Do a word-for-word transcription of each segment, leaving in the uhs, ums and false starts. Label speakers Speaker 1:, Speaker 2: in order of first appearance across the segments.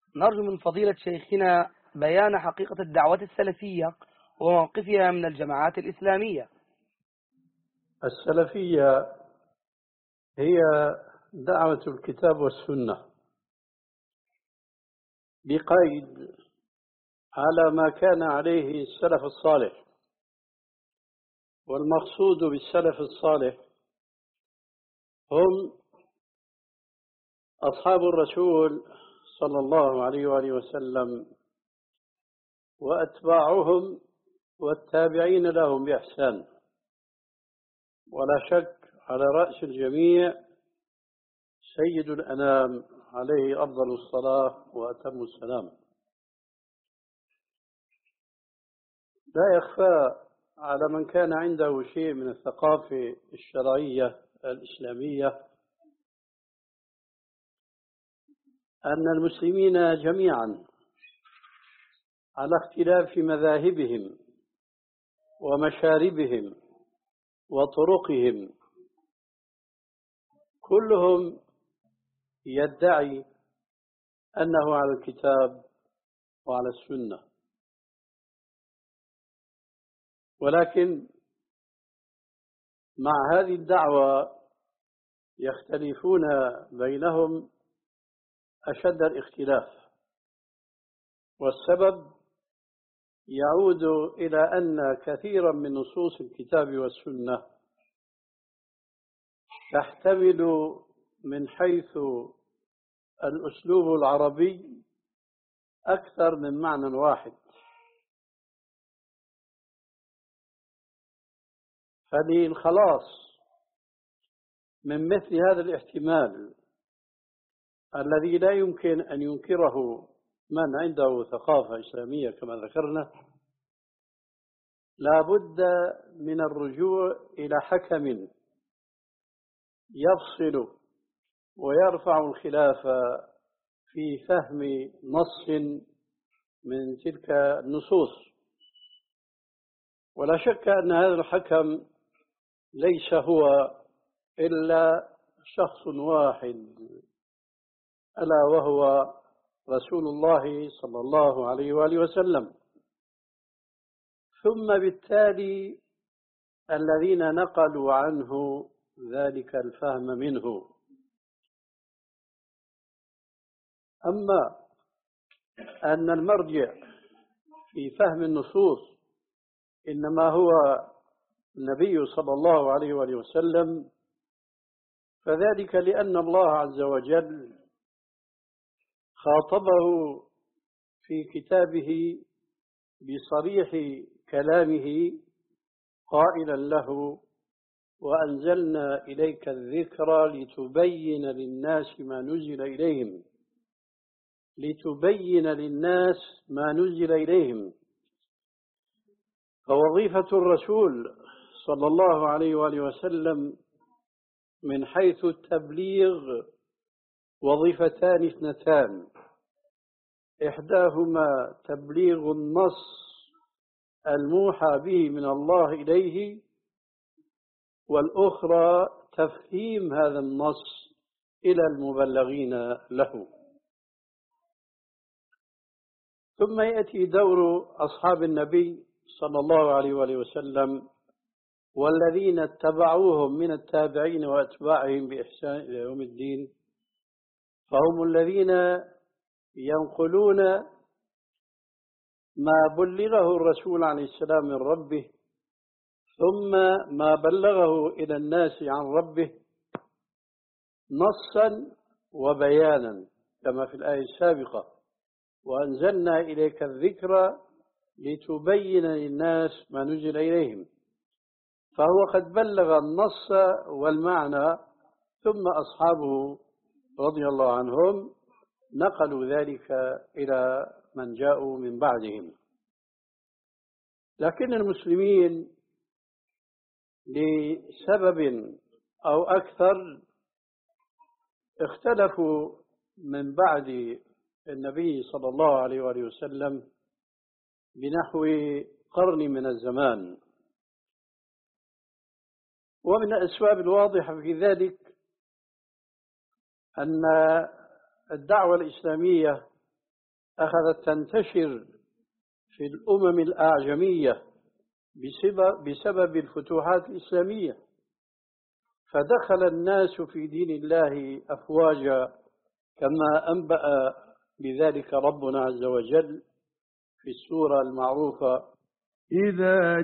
Speaker 1: نرجو من فضيلة شيخنا بيان حقيقة الدعوة السلفية وموقفها من الجماعات الإسلامية.
Speaker 2: السلفية هي دعوة الكتاب والسنة بقيد على ما كان عليه السلف الصالح. والمقصود بالسلف الصالح هم أصحاب الرسول صلى الله عليه وآله وسلم وأتباعهم والتابعين لهم بإحسان، ولا شك على رأس الجميع سيد الأنام عليه أفضل الصلاة وأتم السلام. لا يخفى على من كان عنده شيء من الثقافة الشرعية الإسلامية أن المسلمين جميعا على اختلاف مذاهبهم ومشاربهم وطرقهم كلهم يدعي أنه على الكتاب وعلى السنة، ولكن مع هذه الدعوة يختلفون بينهم أشد الاختلاف، والسبب يعود إلى أن كثيرا من نصوص الكتاب والسنة تحتمل من حيث الأسلوب العربي أكثر من معنى واحد، فللخلاص من مثل هذا الاحتمال الذي لا يمكن أن ينكره من عنده ثقافة إسلامية كما ذكرنا، لا بد من الرجوع إلى حكم يفصل ويرفع الخلاف في فهم نص من تلك النصوص. ولا شك أن هذا الحكم ليس هو إلا شخص واحد، ألا وهو رسول الله صلى الله عليه وآله وسلم، ثم بالتالي الذين نقلوا عنه ذلك الفهم منه. أما أن المرجع في فهم النصوص إنما هو النبي صلى الله عليه وآله وسلم، فذلك لأن الله عز وجل خاطبه في كتابه بصريح كلامه قائلا له: وأنزلنا إليك الذكر لتبين للناس ما نزل إليهم لتبين للناس ما نزل إليهم. فوظيفة الرسول صلى الله عليه وآله وسلم من حيث التبليغ وظيفتان اثنتان، إحداهما تبليغ النص الموحى به من الله إليه، والأخرى تفهيم هذا النص إلى المبلغين له. ثم يأتي دور أصحاب النبي صلى الله عليه وآله وسلم والذين اتبعوهم من التابعين وأتباعهم بإحسان إلى يوم الدين، فهم الذين ينقلون ما بلغه الرسول عليه السلام من ربه، ثم ما بلغه إلى الناس عن ربه نصا وبيانا كما في الآية السابقة: وأنزلنا إليك الذكر لتبين للناس ما نزل إليهم. فهو قد بلغ النص والمعنى، ثم أصحابه رضي الله عنهم نقلوا ذلك إلى من جاءوا من بعدهم. لكن المسلمين لسبب أو أكثر اختلفوا من بعد النبي صلى الله عليه وآله وسلم بنحو قرن من الزمان. ومن الأسباب الواضحة في ذلك أن الدعوة الإسلامية أخذت تنتشر في الأمم الأعجمية بسبب, بسبب الفتوحات الإسلامية، فدخل الناس في دين الله أفواجا كما أنبأ بذلك ربنا عز وجل في السورة المعروفة:
Speaker 3: إذا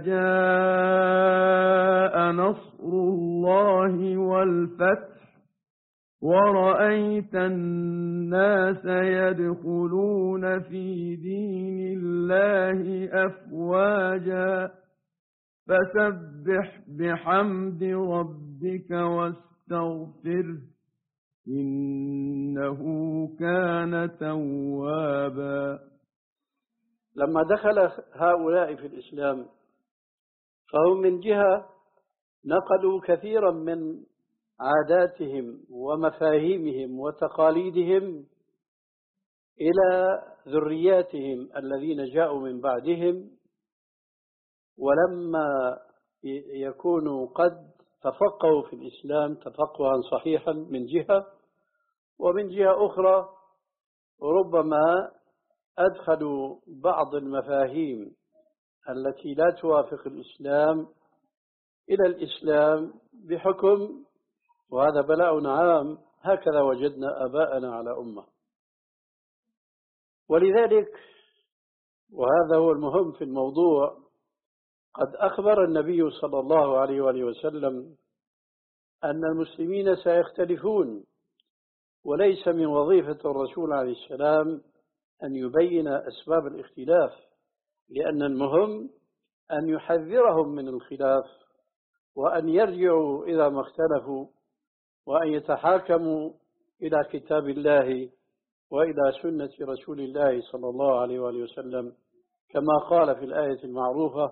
Speaker 3: جاء نصر الله والفتح ورأيت الناس يدخلون في دين الله أفواجا فسبح بحمد ربك واستغفره إنه كان توابا.
Speaker 2: لما دخل هؤلاء في الإسلام فهم من جهة نقلوا كثيرا من عاداتهم ومفاهيمهم وتقاليدهم إلى ذرياتهم الذين جاءوا من بعدهم، ولما يكونوا قد تفقهوا في الإسلام تفقها صحيحا من جهة، ومن جهة أخرى ربما أدخلوا بعض المفاهيم التي لا توافق الإسلام إلى الإسلام بحكم، وهذا بلاء عام، هكذا وجدنا آباءنا على أمة. ولذلك وهذا هو المهم في الموضوع، قد أخبر النبي صلى الله عليه وآله وسلم أن المسلمين سيختلفون، وليس من وظيفة الرسول عليه السلام أن يبين أسباب الاختلاف، لأن المهم أن يحذرهم من الخلاف وأن يرجعوا إذا ما اختلفوا وأن يتحاكموا إلى كتاب الله وإلى سنة رسول الله صلى الله عليه وآله وسلم، كما قال في الآية المعروفة: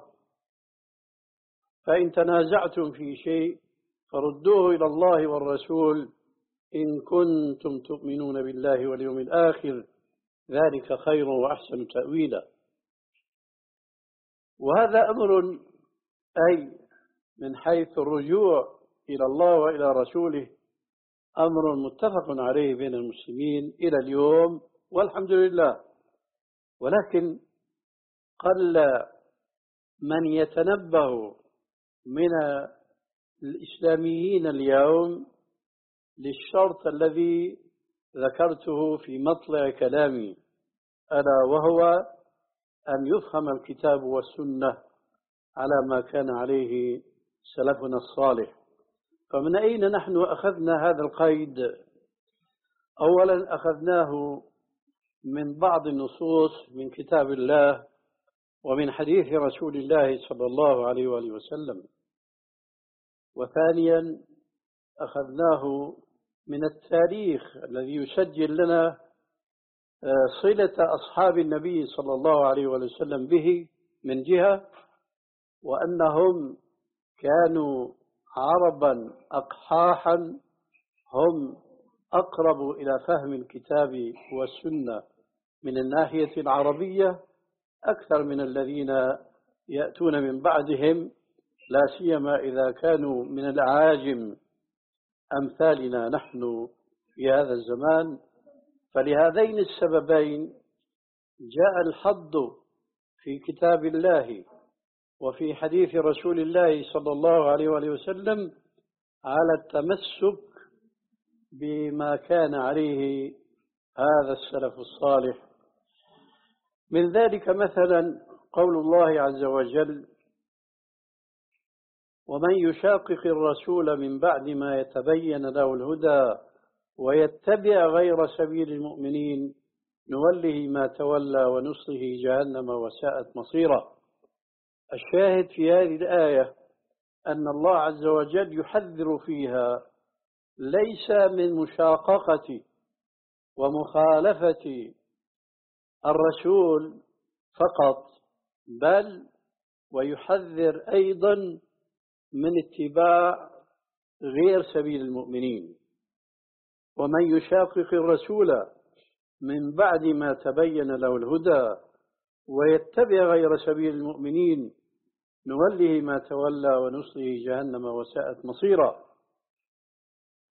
Speaker 2: فإن تنازعتم في شيء فردوه إلى الله والرسول إن كنتم تؤمنون بالله واليوم الآخر ذلك خير وأحسن تأويلا. وهذا أمر أي من حيث الرجوع إلى الله وإلى رسوله أمر متفق عليه بين المسلمين إلى اليوم والحمد لله، ولكن قل من يتنبه من الإسلاميين اليوم للشرط الذي ذكرته في مطلع كلامي، ألا وهو أن يفهم الكتاب والسنة على ما كان عليه سلفنا الصالح. فمن أين نحن أخذنا هذا القيد؟ أولا أخذناه من بعض النصوص من كتاب الله ومن حديث رسول الله صلى الله عليه وآله وسلم، وثانيا أخذناه من التاريخ الذي يسجل لنا صلة أصحاب النبي صلى الله عليه وآله وسلم به من جهة، وأنهم كانوا عربا أقحاحا هم أقرب إلى فهم الكتاب والسنة من الناحية العربية أكثر من الذين يأتون من بعدهم، لا سيما إذا كانوا من الأعاجم أمثالنا نحن في هذا الزمان. فلهذين السببين جاء الحض في كتاب الله وفي حديث رسول الله صلى الله عليه وآله وسلم على التمسك بما كان عليه هذا السلف الصالح. من ذلك مثلا قول الله عز وجل: ومن يشاقق الرسول من بعد ما يتبين له الهدى ويتبع غير سبيل المؤمنين نوله ما تولى ونصله جهنم وساءت مصيرا. الشاهد في هذه الآية أن الله عز وجل يحذر فيها ليس من مشاققة ومخالفة الرسول فقط، بل ويحذر أيضا من اتباع غير سبيل المؤمنين. ومن يشاقق الرسول من بعد ما تبين له الهدى ويتبع غير سبيل المؤمنين نوله ما تولى ونصله جهنم وساءت مصيرا.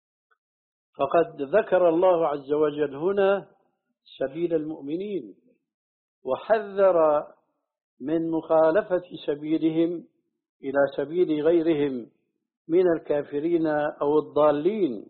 Speaker 2: فقد ذكر الله عز وجل هنا سبيل المؤمنين، وحذر من مخالفة سبيلهم إلى سبيل غيرهم من الكافرين أو الضالين.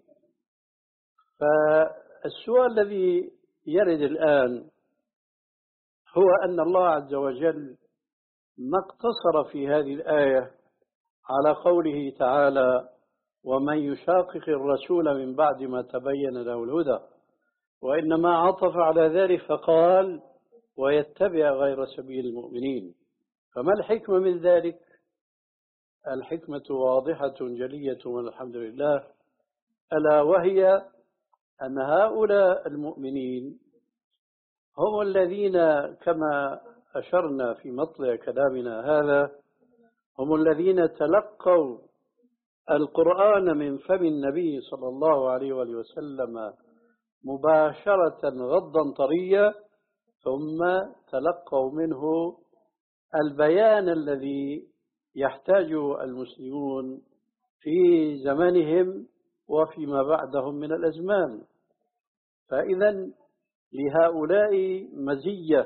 Speaker 2: فالسؤال الذي يرد الآن هو أن الله عز وجل ما اقتصر في هذه الآية على قوله تعالى: ومن يشاقق الرسول من بعد ما تبين له الهدى، وإنما عطف على ذلك فقال: ويتبع غير سبيل المؤمنين. فما الحكمة من ذلك؟ الحكمة واضحة جلية والحمد لله، ألا وهي أن هؤلاء المؤمنين هم الذين كما أشرنا في مطلع كلامنا هذا هم الذين تلقوا القرآن من فم النبي صلى الله عليه وآله وسلم مباشرة غضا طريا، ثم تلقوا منه البيان الذي يحتاج المسلمون في زمنهم وفيما بعدهم من الأزمان. فإذا لهؤلاء مزية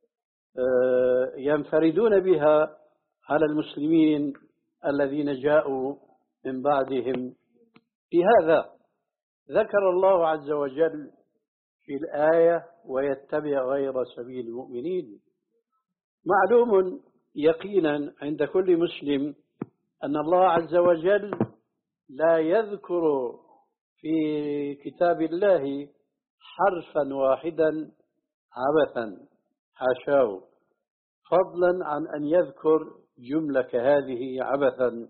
Speaker 2: ينفردون بها على المسلمين الذين جاءوا من بعدهم. في هذا ذكر الله عز وجل في الآية: ويتبع غير سبيل المؤمنين. معلوم يقينا عند كل مسلم أن الله عز وجل لا يذكر في كتاب الله حرفا واحدا عبثا، حاشاه، فضلا عن أن يذكر جملة كهذه عبثا: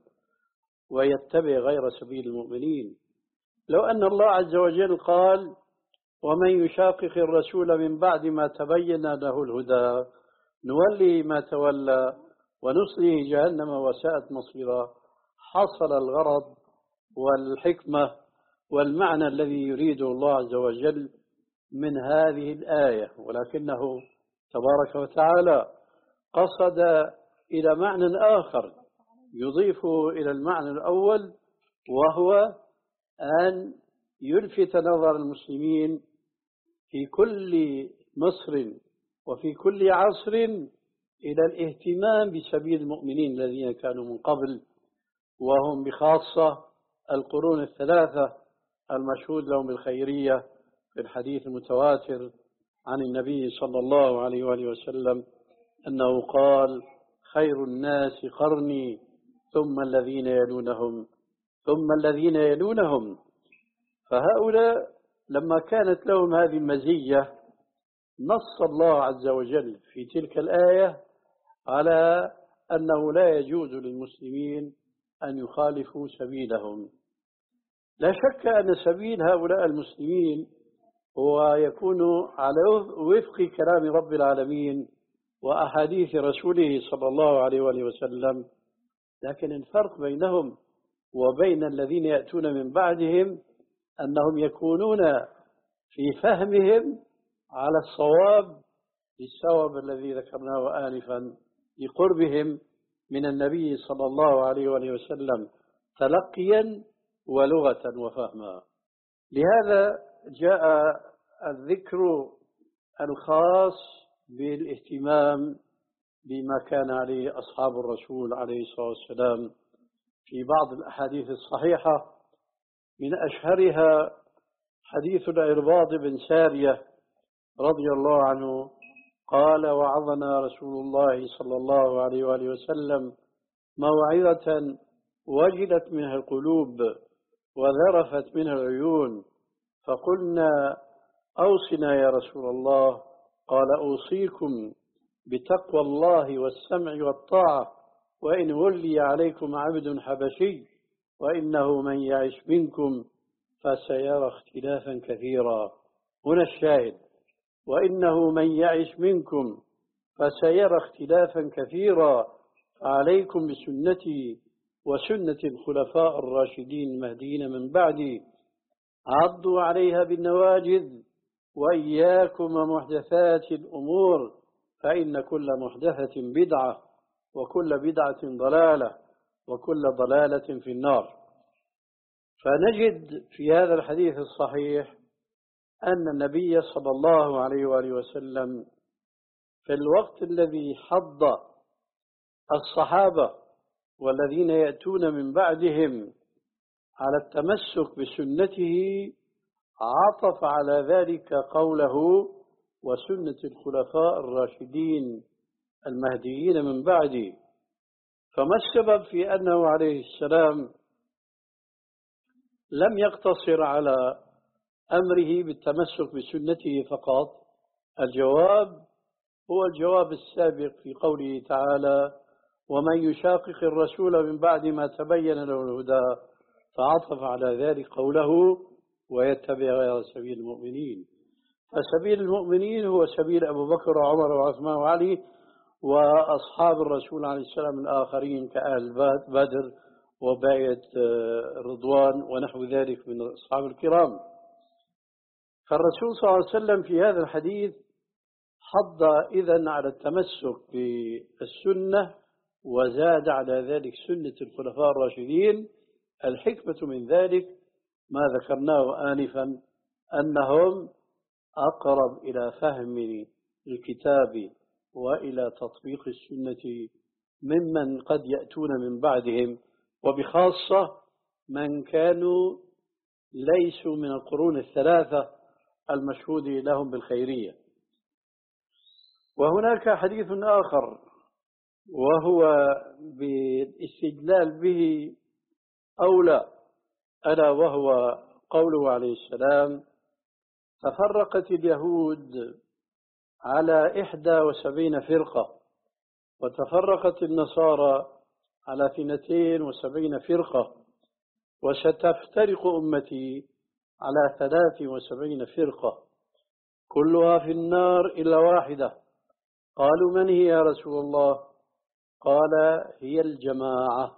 Speaker 2: ويتبع غير سبيل المؤمنين. لو أن الله عز وجل قال: ومن يشاقق الرسول من بعد ما تبين له الهدى نولي ما تولى ونصليه جهنم وساءت مصيرا، حصل الغرض والحكمة والمعنى الذي يريده الله عز وجل من هذه الآية. ولكنه تبارك وتعالى قصد إلى معنى آخر يضيف إلى المعنى الأول، وهو أن يلفت نظر المسلمين في كل مصر وفي كل عصر إلى الاهتمام بسبيل المؤمنين الذين كانوا من قبل، وهم بخاصة القرون الثلاثة المشهود لهم بالخيرية في الحديث المتواتر عن النبي صلى الله عليه وآله وسلم أنه قال: خير الناس قرني ثم الذين يلونهم ثم الذين يلونهم. فهؤلاء لما كانت لهم هذه المزية نص الله عز وجل في تلك الآية على أنه لا يجوز للمسلمين أن يخالفوا سبيلهم. لا شك أن سبيل هؤلاء المسلمين هو يكون على وفق كلام رب العالمين وأحاديث رسوله صلى الله عليه وآله وسلم، لكن الفرق بينهم وبين الذين يأتون من بعدهم أنهم يكونون في فهمهم على الصواب بالسبب الذي ذكرناه آنفا لقربهم من النبي صلى الله عليه وآله وسلم تلقيا ولغة وفهما. لهذا جاء الذكر الخاص بالاهتمام بما كان عليه أصحاب الرسول عليه الصلاة والسلام في بعض الأحاديث الصحيحة، من أشهرها حديث العرباض بن سارية رضي الله عنه قال: وعظنا رسول الله صلى الله عليه وآله وسلم موعظة وجلت منها القلوب وذرفت منها العيون، فقلنا: أوصنا يا رسول الله. قال: أوصيكم بتقوى الله والسمع والطاعة، وإن ولي عليكم عبد حبشي وإنه من يعش منكم فسيرى اختلافا كثيرا. هنا الشاهد: وإنه من يعش منكم فسيرى اختلافا كثيرا، فعليكم بسنتي وسنة الخلفاء الراشدين المهديين من بعدي، عضوا عليها بالنواجذ، وإياكم ومحدثات الأمور، فإن كل محدثة بدعة وكل بدعة ضلالة وكل ضلالة في النار. فنجد في هذا الحديث الصحيح أن النبي صلى الله عليه وآله وسلم في الوقت الذي حض الصحابة والذين يأتون من بعدهم على التمسك بسنته عطف على ذلك قوله وسنة الخلفاء الراشدين المهديين من بعدي. فما السبب في أنه عليه السلام لم يقتصر على أمره بالتمسك بسنته فقط؟ الجواب هو الجواب السابق في قوله تعالى ومن يشاقق الرسول من بعد ما تبين له الهدى، فعطف على ذلك قوله ويتبع غير سبيل المؤمنين. فسبيل المؤمنين هو سبيل أبو بكر وعمر وعثمان وعلي وأصحاب الرسول عليه السلام الآخرين كأهل بدر وباية رضوان ونحو ذلك من أصحاب الكرام. فالرسول صلى الله عليه وسلم في هذا الحديث حض إذن على التمسك بالسنة وزاد على ذلك سنة الخلفاء الراشدين. الحكمة من ذلك ما ذكرناه آنفا أنهم أقرب إلى فهم الكتاب وإلى تطبيق السنة ممن قد يأتون من بعدهم، وبخاصة من كانوا ليسوا من القرون الثلاثة المشهود لهم بالخيرية. وهناك حديث آخر وهو بالاستدلال به أولى، ألا وهو قوله عليه السلام تفرقت اليهود على إحدى وسبعين فرقة وتفرقت النصارى على اثنتين وسبعين فرقة وستفترق أمتي على ثلاث وسبعين فرقة كلها في النار إلا واحدة. قالوا من هي يا رسول الله؟ قال هي الجماعة.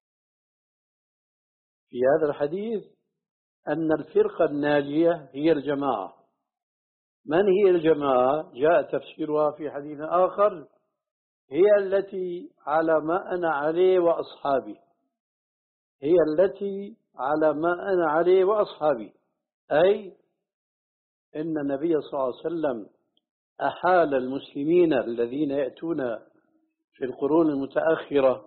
Speaker 2: في هذا الحديث أن الفرقة الناجية هي الجماعة. من هي الجماعة؟ جاء تفسيرها في حديث آخر هي التي على ما أنا عليه وأصحابي، هي التي على ما أنا عليه وأصحابي، أي إن النبي صلى الله عليه وسلم أحال المسلمين الذين يأتون في القرون المتأخرة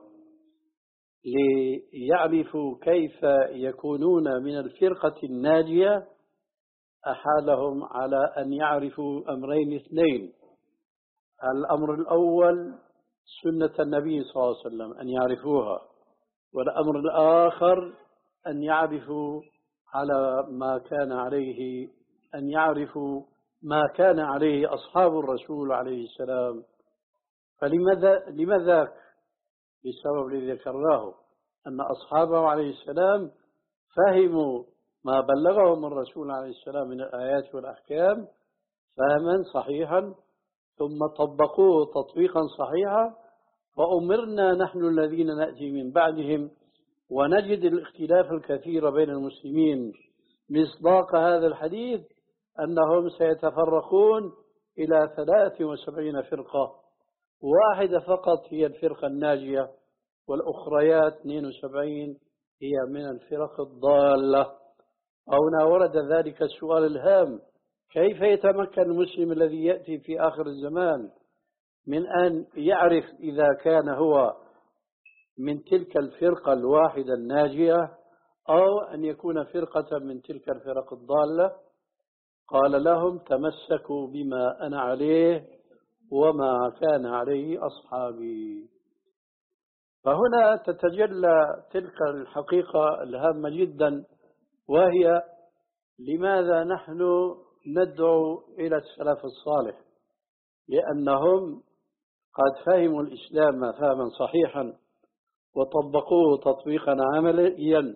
Speaker 2: ليعرفوا كيف يكونون من الفرقة الناجية، أحالهم على أن يعرفوا أمرين اثنين. الأمر الأول سنة النبي صلى الله عليه وسلم أن يعرفوها، والأمر الآخر أن يعرفوا على ما كان عليه أن يعرفوا ما كان عليه أصحاب الرسول عليه السلام. فلماذا لماذا؟ بسبب الذي ذكرناه أن أصحابه عليه السلام فهموا ما بلغهم الرسول عليه السلام من الآيات والأحكام فهما صحيحا ثم طبقوه تطبيقا صحيحا، وأمرنا نحن الذين نأتي من بعدهم ونجد الاختلاف الكثير بين المسلمين مصداق هذا الحديث أنهم سيتفرقون إلى ثلاث وسبعين فرقة، واحدة فقط هي الفرقة الناجية والأخريات اثنين وسبعين هي من الفرق الضالة. هنا ورد ذلك السؤال الهام: كيف يتمكن المسلم الذي يأتي في آخر الزمان من أن يعرف إذا كان هو من تلك الفرقة الواحدة الناجية أو أن يكون فرقة من تلك الفرق الضالة؟ قال لهم: تمسكوا بما أنا عليه وما كان عليه أصحابي. فهنا تتجلى تلك الحقيقة الهامة جدا، وهي لماذا نحن ندعو إلى السلف الصالح؟ لأنهم قد فهموا الإسلام فهما صحيحا وطبقوه تطبيقا عمليا،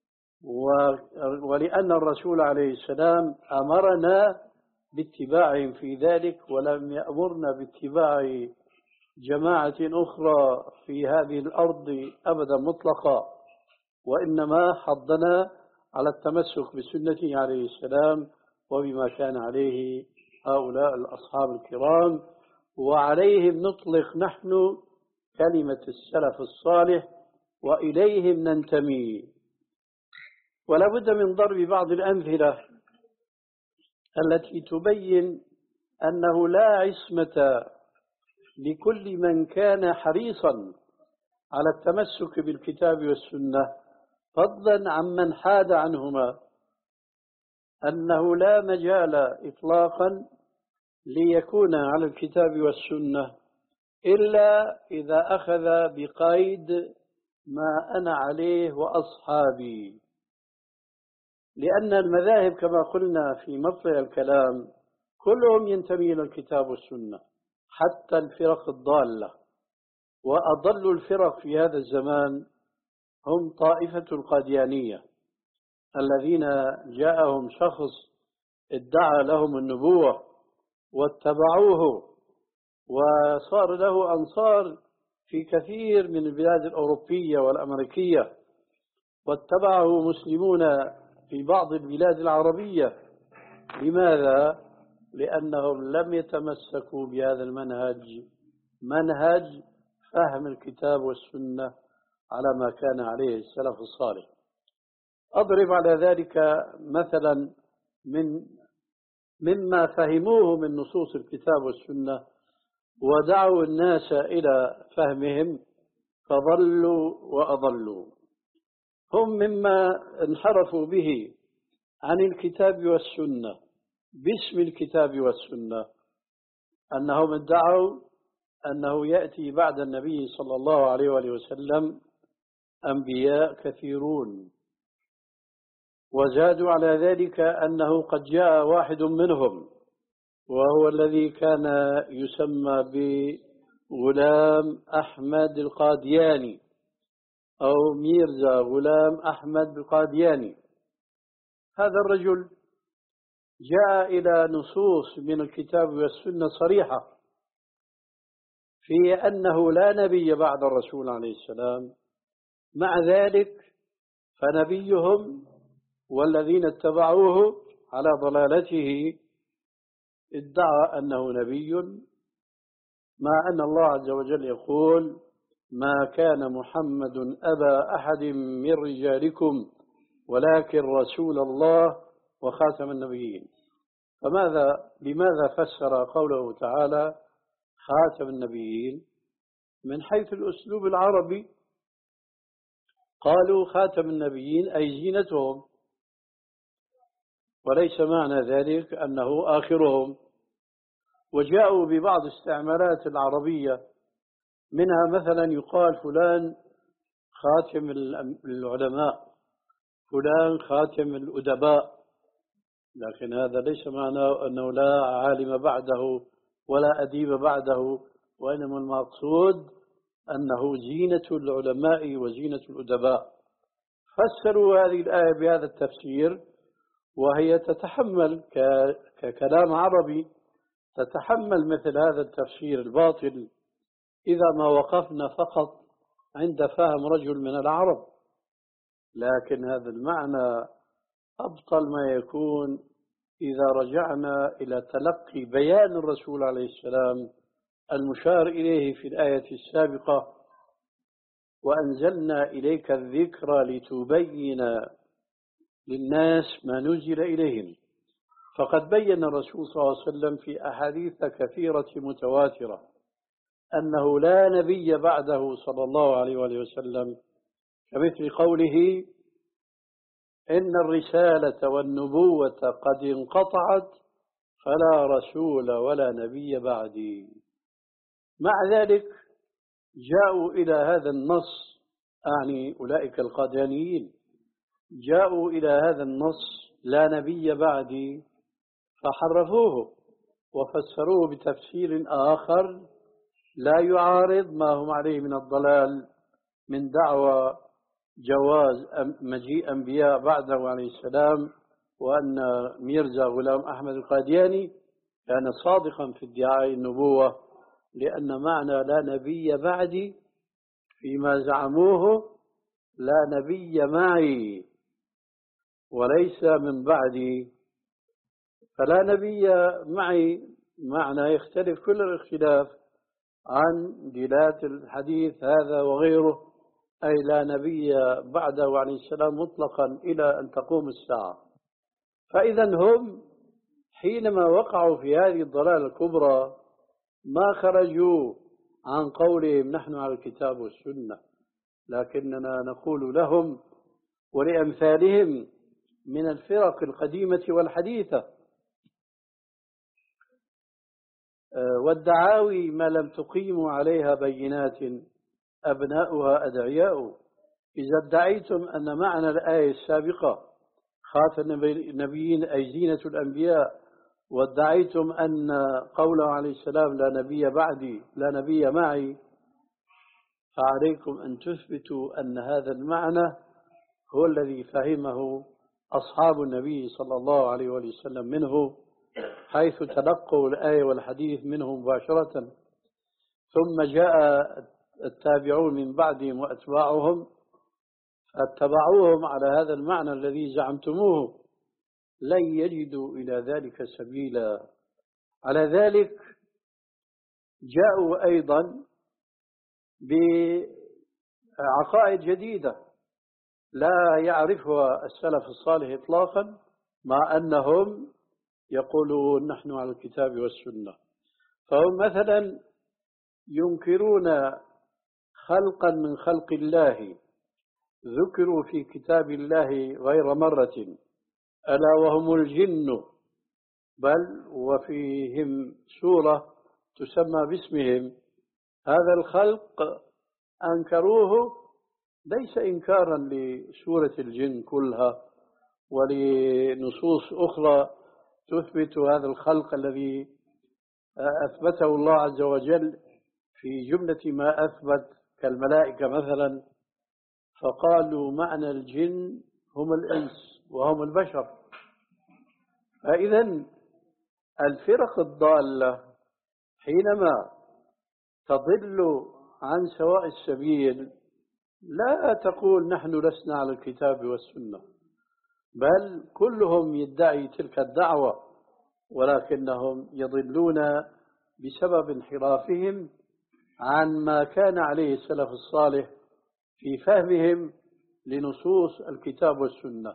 Speaker 2: ولأن الرسول عليه السلام أمرنا باتباعهم في ذلك ولم يأمرنا باتباع جماعة أخرى في هذه الأرض أبدا مطلقا، وإنما حضنا على التمسك بسنته عليه السلام وبما كان عليه هؤلاء الأصحاب الكرام، وعليهم نطلق نحن كلمة السلف الصالح وإليهم ننتمي. ولا بد من ضرب بعض الأمثلة التي تبين أنه لا عصمة لكل من كان حريصا على التمسك بالكتاب والسنة فضلا عمن حاد عنهما أنه لا مجال إطلاقا ليكون على الكتاب والسنة إلا إذا أخذ بقيد ما أنا عليه وأصحابي، لأن المذاهب كما قلنا في مطلع الكلام كلهم ينتمي إلى الكتاب والسنة حتى الفرق الضالة، وأضل الفرق في هذا الزمان هم طائفة القاديانية الذين جاءهم شخص ادعى لهم النبوة واتبعوه وصار له أنصار في كثير من البلاد الأوروبية والأمريكية، واتبعه مسلمون في بعض البلاد العربية. لماذا؟ لأنهم لم يتمسكوا بهذا المنهج، منهج فهم الكتاب والسنة على ما كان عليه السلف الصالح. أضرب على ذلك مثلا من مما فهموه من نصوص الكتاب والسنة ودعوا الناس إلى فهمهم فضلوا وأضلوا. هم مما انحرفوا به عن الكتاب والسنة باسم الكتاب والسنة أنهم ادعوا أنه يأتي بعد النبي صلى الله عليه وآله وسلم أنبياء كثيرون، وزادوا على ذلك أنه قد جاء واحد منهم وهو الذي كان يسمى بغلام أحمد القادياني أو ميرزا غلام أحمد القادياني. هذا الرجل جاء إلى نصوص من الكتاب والسنة صريحة في أنه لا نبي بعد الرسول عليه السلام، مع ذلك فنبيهم والذين اتبعوه على ضلالته ادعى أنه نبي، مع أن الله عز وجل يقول: ما كان محمد أبا أحد من رجالكم ولكن رسول الله وخاتم النبيين. فماذا بماذا فسر قوله تعالى خاتم النبيين؟ من حيث الأسلوب العربي قالوا خاتم النبيين أي زينتهم، وليس معنى ذلك أنه آخرهم. وجاءوا ببعض استعمالات العربية، منها مثلا يقال فلان خاتم العلماء، فلان خاتم الأدباء، لكن هذا ليس معناه أنه لا عالم بعده ولا أديب بعده، وإنما المقصود أنه زينة العلماء وزينة الأدباء. فسروا هذه الآية بهذا التفسير، وهي تتحمل ككلام عربي تتحمل مثل هذا التفسير الباطل إذا ما وقفنا فقط عند فهم رجل من العرب، لكن هذا المعنى أبطل ما يكون إذا رجعنا إلى تلقي بيان الرسول عليه السلام المشار إليه في الآية السابقة: وأنزلنا إليك الذكر لتبين للناس ما نزل إليهم. فقد بين الرسول صلى الله عليه وسلم في أحاديث كثيرة متواترة أنه لا نبي بعده صلى الله عليه وآله وسلم، كمثل قوله: إن الرسالة والنبوة قد انقطعت فلا رسول ولا نبي بعدي. مع ذلك جاءوا إلى هذا النص، أعني أولئك القاديانيين، جاءوا إلى هذا النص لا نبي بعدي فحرفوه وفسروه بتفسير آخر لا يعارض ما هم عليه من الضلال من دعوى جواز مجيء أنبياء بعده عليه السلام، وأن ميرزا غلام أحمد القادياني كان صادقا في ادعاء النبوة، لأن معنى لا نبي بعدي فيما زعموه لا نبي معي وليس من بعدي. فلا نبي معي معنى يختلف كل الاختلاف عن دلالة الحديث هذا وغيره، أي لا نبي بعده عليه السلام مطلقا إلى أن تقوم الساعة. فإذا هم حينما وقعوا في هذه الضلالة الكبرى ما خرجوا عن قولهم نحن على الكتاب والسنة، لكننا نقول لهم ولأمثالهم من الفرق القديمة والحديثة والدعاوي ما لم تقيموا عليها بينات أبناؤها أدعياء. إذا ادعيتم أن معنى الآية السابقة خاتم النبيين أي زينة الأنبياء، وادعيتم أن قوله عليه السلام لا نبي بعدي لا نبي معي، فعليكم أن تثبتوا أن هذا المعنى هو الذي فهمه أصحاب النبي صلى الله عليه وسلم منه، حيث تلقوا الآية والحديث منه مباشرة، ثم جاء التابعون من بعدهم وأتباعهم فاتبعوهم على هذا المعنى الذي زعمتموه، لن يجدوا إلى ذلك سبيلا. على ذلك جاءوا أيضا بعقائد جديدة لا يعرفها السلف الصالح إطلاقا، مع أنهم يقولون نحن على الكتاب والسنة. فهم مثلا ينكرون خلقا من خلق الله ذكروا في كتاب الله غير مرة، ألا وهم الجن، بل وفيهم سورة تسمى باسمهم. هذا الخلق أنكروه ليس إنكارا لسورة الجن كلها ولنصوص أخرى تثبت هذا الخلق الذي أثبته الله عز وجل في جملة ما أثبت كالملائكة مثلا، فقالوا معنى الجن هم الإنس وهم البشر. فإذا الفرق الضالة حينما تضل عن سواء السبيل لا تقول نحن لسنا على الكتاب والسنة، بل كلهم يدعي تلك الدعوة، ولكنهم يضلون بسبب انحرافهم عن ما كان عليه السلف الصالح في فهمهم لنصوص الكتاب والسنة.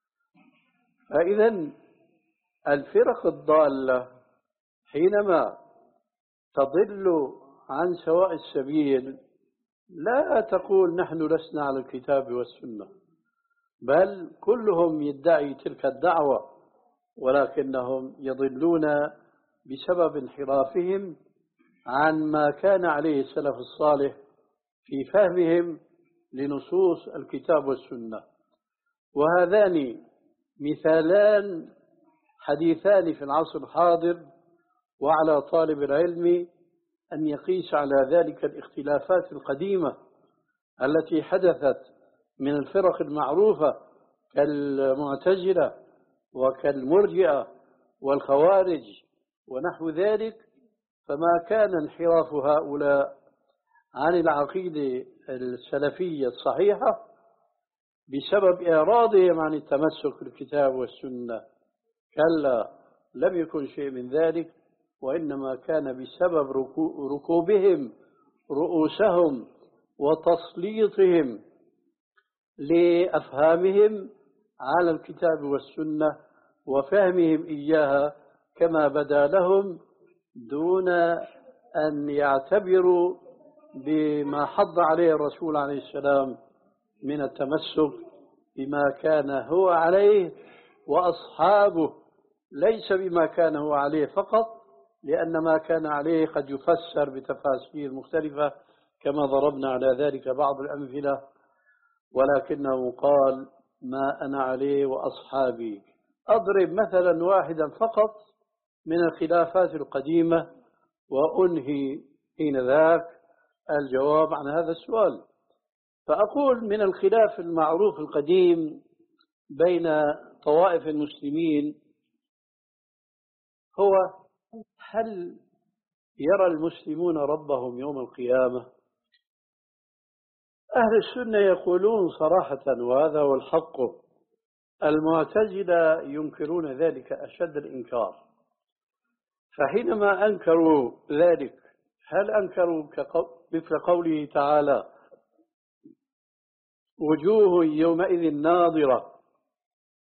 Speaker 2: فإذا الفرق الضالة حينما تضل عن سواء السبيل لا تقول نحن لسنا على الكتاب والسنة، بل كلهم يدعي تلك الدعوة، ولكنهم يضلون بسبب انحرافهم عن ما كان عليه السلف الصالح في فهمهم لنصوص الكتاب والسنة. وهذان مثالان حديثان في العصر الحاضر، وعلى طالب العلم أن يقيس على ذلك الاختلافات القديمة التي حدثت من الفرق المعروفة كالمعتزلة وكالمرجئة والخوارج ونحو ذلك، فما كان انحراف هؤلاء عن العقيدة السلفية الصحيحة بسبب إعراضهم عن التمسك بالكتاب والسنة، كلا، لم يكن شيء من ذلك، وإنما كان بسبب ركوبهم رؤوسهم وتسليطهم لأفهامهم على الكتاب والسنة وفهمهم إياها كما بدا لهم، دون أن يعتبروا بما حض عليه الرسول عليه السلام من التمسك بما كان هو عليه وأصحابه، ليس بما كان هو عليه فقط، لأن ما كان عليه قد يفسر بتفاسير مختلفة كما ضربنا على ذلك بعض الأمثلة، ولكنه قال ما أنا عليه وأصحابي. أضرب مثلا واحدا فقط من الخلافات القديمة وأنهي حين ذاك الجواب عن هذا السؤال. فأقول من الخلاف المعروف القديم بين طوائف المسلمين هو هل يرى المسلمون ربهم يوم القيامة؟ أهل السنة يقولون صراحة، وهذا هو الحق، المعتزلة ينكرون ذلك أشد الإنكار. فحينما أنكروا ذلك هل أنكروا مثل قوله تعالى وجوه يومئذ ناظرة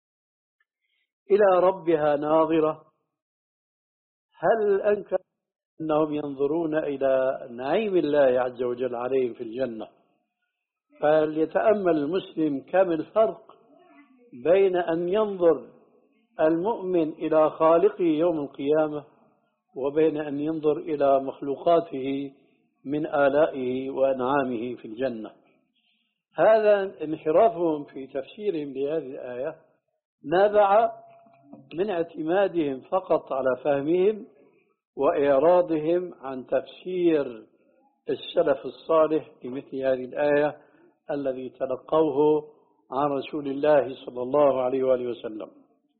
Speaker 2: إلى ربها ناظرة؟ هل أنكر أنهم ينظرون إلى نعيم الله عز وجل عليهم في الجنة. فليتأمل المسلم كم الفرق بين أن ينظر المؤمن إلى خالقه يوم القيامة وبين أن ينظر إلى مخلوقاته من آلائه وأنعامه في الجنة. هذا انحرافهم في تفسيرهم لهذه الآية نابع من اعتمادهم فقط على فهمهم وإعراضهم عن تفسير السلف الصالح لمثل هذه الآية الذي تلقوه عن رسول الله صلى الله عليه وآله وسلم.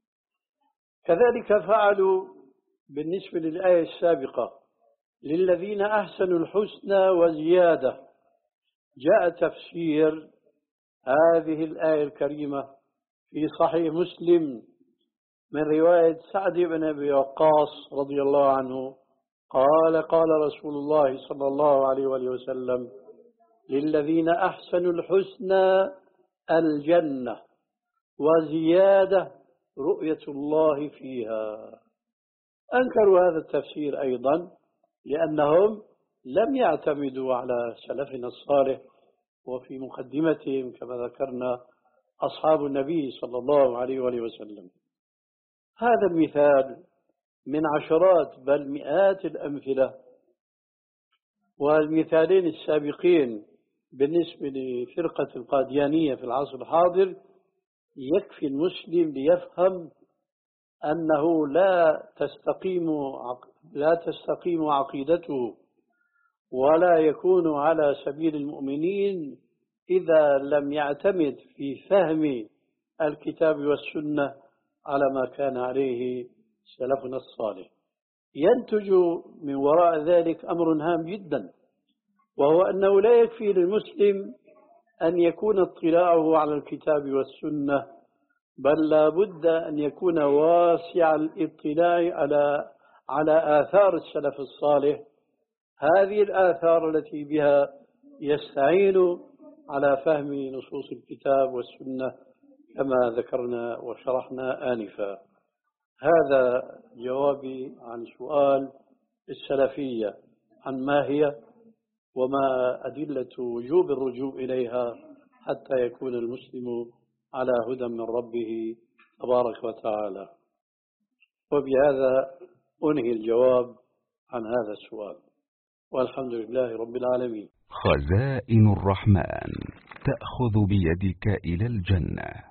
Speaker 2: كذلك فعلوا بالنسبة للآية السابقة: للذين أحسنوا الحسنى وزيادة. جاء تفسير هذه الآية الكريمة في صحيح مسلم من رواية سعد بن أبي وقاص رضي الله عنه قال: قال رسول الله صلى الله عليه وآله وسلم: للذين أحسنوا الحسنى الجنة وزيادة رؤية الله فيها. أنكروا هذا التفسير أيضا لأنهم لم يعتمدوا على سلفنا الصالح، وفي مقدمتهم كما ذكرنا أصحاب النبي صلى الله عليه وآله وسلم. هذا المثال من عشرات بل مئات الأمثلة، والمثالين السابقين بالنسبة لفرقة القاديانية في العصر الحاضر يكفي المسلم ليفهم أنه لا تستقيم لا تستقيم عقيدته ولا يكون على سبيل المؤمنين إذا لم يعتمد في فهم الكتاب والسنة على ما كان عليه سلفنا الصالح. ينتج من وراء ذلك أمر هام جدا، وهو أنه لا يكفي للمسلم أن يكون اطلاعه على الكتاب والسنة، بل لا بد أن يكون واسع الاطلاع على على آثار السلف الصالح، هذه الآثار التي بها يستعين على فهم نصوص الكتاب والسنة كما ذكرنا وشرحنا آنفا. هذا جوابي عن سؤال السلفية عن ما هي وما أدلة وجوب الرجوع إليها حتى يكون المسلم على هدى من ربه تبارك وتعالى. وبهذا أنهي الجواب عن هذا السؤال، والحمد لله رب العالمين.
Speaker 4: خزائن الرحمن تأخذ بيدك إلى الجنة.